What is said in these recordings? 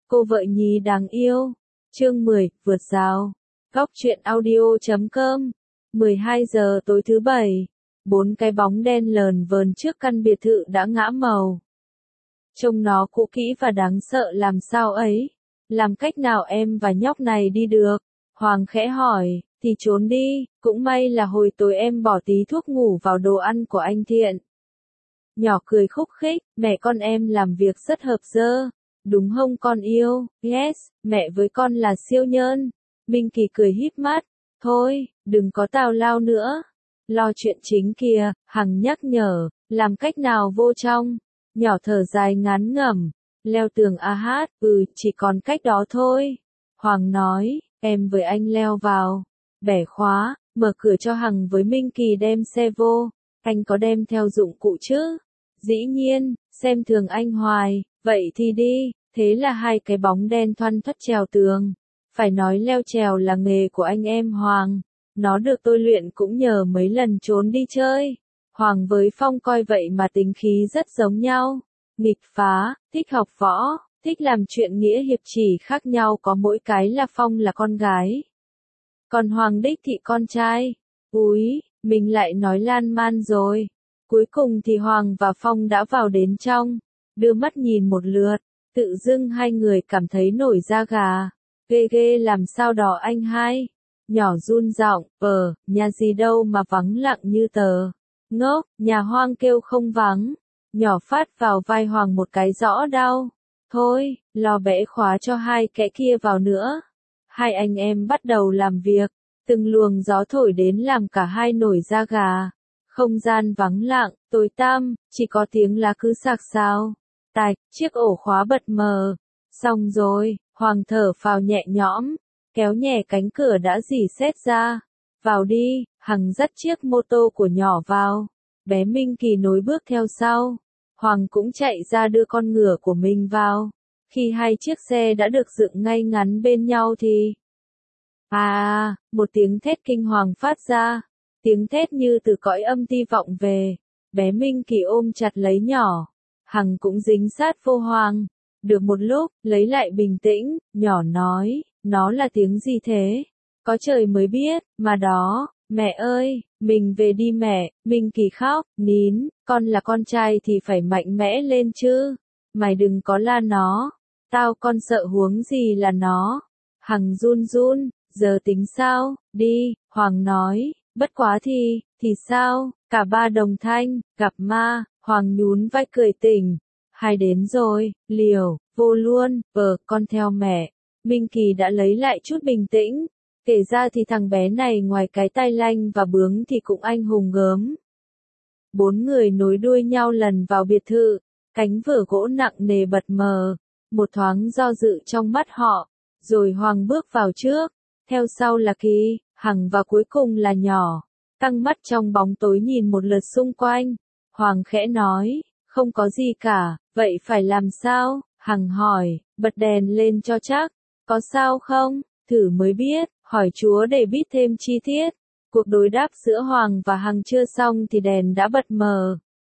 Cô vợ nhí đáng yêu. Chương 10, vượt rào. Góc truyện audio.com. 12 giờ tối thứ Bảy. 4 cái bóng đen lờn vờn trước căn biệt thự đã ngã màu. Trông nó cũ kỹ và đáng sợ làm sao ấy. Làm cách nào em và nhóc này đi được? Hoàng khẽ hỏi, thì trốn đi, cũng may là hồi tối em bỏ tí thuốc ngủ vào đồ ăn của anh Thiện. Nhỏ cười khúc khích, mẹ con em làm việc rất hợp dơ. Đúng không con yêu? Yes, mẹ với con là siêu nhân. Minh Kỳ cười híp mắt. Thôi, đừng có tào lao nữa. Lo chuyện chính kìa, Hằng nhắc nhở, làm cách nào vô trong. Nhỏ thở dài ngán ngẩm. Leo tường a hát, chỉ còn cách đó thôi. Hoàng nói, em với anh leo vào. Bẻ khóa, mở cửa cho Hằng với Minh Kỳ đem xe vô. Anh có đem theo dụng cụ chứ? Dĩ nhiên, xem thường anh hoài, vậy thì đi. Thế là hai cái bóng đen thoăn thoắt trèo tường. Phải nói leo trèo là nghề của anh em Hoàng. Nó được tôi luyện cũng nhờ mấy lần trốn đi chơi. Hoàng với Phong coi vậy mà tính khí rất giống nhau. Nghịch phá, thích học võ, thích làm chuyện nghĩa hiệp, chỉ khác nhau có mỗi cái là Phong là con gái. Còn Hoàng đích thị con trai. Úi, mình lại nói lan man rồi. Cuối cùng thì Hoàng và Phong đã vào đến trong. Đưa mắt nhìn một lượt. Tự dưng hai người cảm thấy nổi da gà. Ghê ghê làm sao đó anh hai. Nhỏ run giọng, nhà gì đâu mà vắng lặng như tờ. Ngốc, nhà Hoang kêu không vắng. Nhỏ phát vào vai Hoàng một cái rõ đau. Thôi, lo bẽ khóa cho hai kẻ kia vào nữa. Hai anh em bắt đầu làm việc. Từng luồng gió thổi đến làm cả hai nổi da gà. Không gian vắng lặng, tối tăm, chỉ có tiếng lá cứ xạc xao. Tạch, chiếc ổ khóa bật mờ. Xong rồi, Hoàng thở phào nhẹ nhõm, kéo nhẹ cánh cửa đã rỉ sét ra. Vào đi, Hằng dắt chiếc mô tô của nhỏ vào. Bé Minh Kỳ nối bước theo sau. Hoàng cũng chạy ra đưa con ngựa của mình vào. Khi hai chiếc xe đã được dựng ngay ngắn bên nhau thì... một tiếng thét kinh hoàng phát ra. Tiếng thét như từ cõi âm ti vọng về. Bé Minh Kỳ ôm chặt lấy nhỏ. Hằng cũng dính sát vô Hoàng. Được một lúc, lấy lại bình tĩnh, nhỏ nói, nó là tiếng gì thế? Có trời mới biết, mà đó, mẹ ơi, mình về đi mẹ. Minh Kỳ khóc, nín, con là con trai thì phải mạnh mẽ lên chứ. Mày đừng có la nó. Tao con sợ huống gì là nó. Hằng run run, giờ tính sao, đi, Hoàng nói, bất quá thì sao, cả ba đồng thanh, gặp ma, Hoàng nhún vai cười tỉnh. Hai đến rồi, liều, vô luôn, con theo mẹ. Minh Kỳ đã lấy lại chút bình tĩnh. Kể ra thì thằng bé này ngoài cái tai lanh và bướng thì cũng anh hùng gớm. 4 người nối đuôi nhau lần vào biệt thự. Cánh vở gỗ nặng nề bật mờ. Một thoáng do dự trong mắt họ. Rồi Hoàng bước vào trước. Theo sau là Kỳ, Hằng và cuối cùng là nhỏ. Căng mắt trong bóng tối nhìn một lượt xung quanh. Hoàng khẽ nói, không có gì cả, vậy phải làm sao? Hằng hỏi, bật đèn lên cho chắc. Có sao không? Thử mới biết, hỏi Chúa để biết thêm chi tiết. Cuộc đối đáp giữa Hoàng và Hằng chưa xong thì đèn đã bật mờ.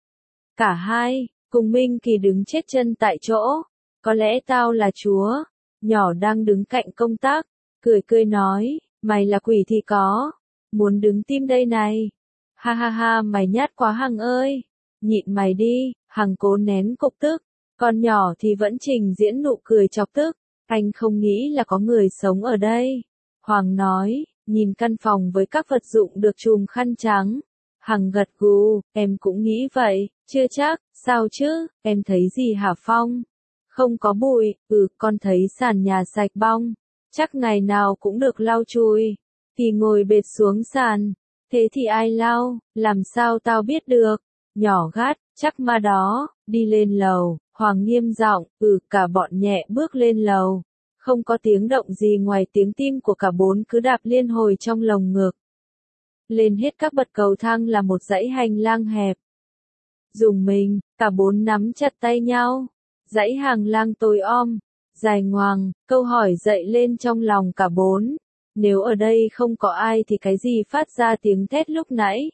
Cả hai, cùng Minh Kỳ đứng chết chân tại chỗ. Có lẽ tao là Chúa. Nhỏ đang đứng cạnh công tắc, cười nói, mày là quỷ thì có. Muốn đứng tim đây này. Ha ha ha, mày nhát quá Hằng ơi. Nhịn mày đi, Hằng cố nén cục tức. Con nhỏ thì vẫn trình diễn nụ cười chọc tức. Anh không nghĩ là có người sống ở đây. Hoàng nói, nhìn căn phòng với các vật dụng được trùm khăn trắng. Hằng gật gù, em cũng nghĩ vậy, chưa chắc, sao chứ, em thấy gì hả Phong? Không có bụi, con thấy sàn nhà sạch bong. Chắc ngày nào cũng được lau chùi. Thì ngồi bệt xuống sàn. Thế thì ai lau, làm sao tao biết được? Nhỏ gắt, chắc ma đó, đi lên lầu. Hoàng nghiêm giọng, cả bọn nhẹ bước lên lầu. Không có tiếng động gì ngoài tiếng tim của cả bốn cứ đạp liên hồi trong lồng ngực. Lên hết các bậc cầu thang là một dãy hành lang hẹp. Dùng mình, cả bốn nắm chặt tay nhau. Dãy hành lang tối om, dài ngoằng, câu hỏi dậy lên trong lòng cả bốn. Nếu ở đây không có ai thì cái gì phát ra tiếng thét lúc nãy?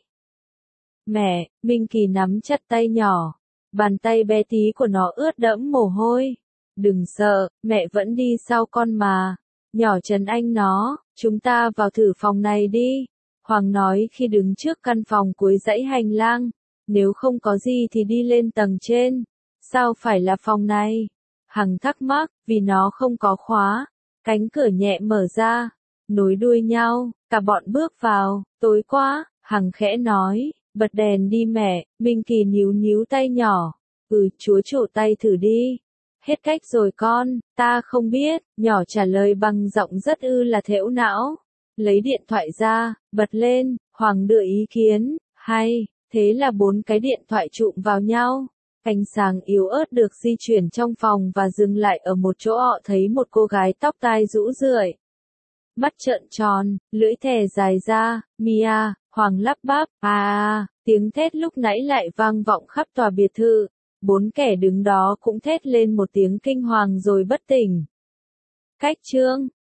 Mẹ, Minh Kỳ nắm chặt tay nhỏ. Bàn tay bé tí của nó ướt đẫm mồ hôi. Đừng sợ, mẹ vẫn đi sau con mà. Nhỏ trấn anh nó, chúng ta vào thử phòng này đi. Hoàng nói khi đứng trước căn phòng cuối dãy hành lang. Nếu không có gì thì đi lên tầng trên. Sao phải là phòng này? Hằng thắc mắc, vì nó không có khóa. Cánh cửa nhẹ mở ra, nối đuôi nhau, cả bọn bước vào. Tối quá, Hằng khẽ nói, bật đèn đi mẹ. Minh Kỳ níu níu tay nhỏ. Chúa trổ tay thử đi. Hết cách rồi con, ta không biết, nhỏ trả lời bằng giọng rất là thễu não. Lấy điện thoại ra, bật lên, Hoàng đưa ý kiến, hay, thế là 4 cái điện thoại chụm vào nhau. Ánh sáng yếu ớt được di chuyển trong phòng và dừng lại ở một chỗ họ thấy một cô gái tóc tai rũ rượi. Mắt trợn tròn, lưỡi thè dài ra, Mia, Hoàng lắp bắp, tiếng thét lúc nãy lại vang vọng khắp tòa biệt thự. 4 kẻ đứng đó cũng thét lên một tiếng kinh hoàng rồi bất tỉnh. Cách chương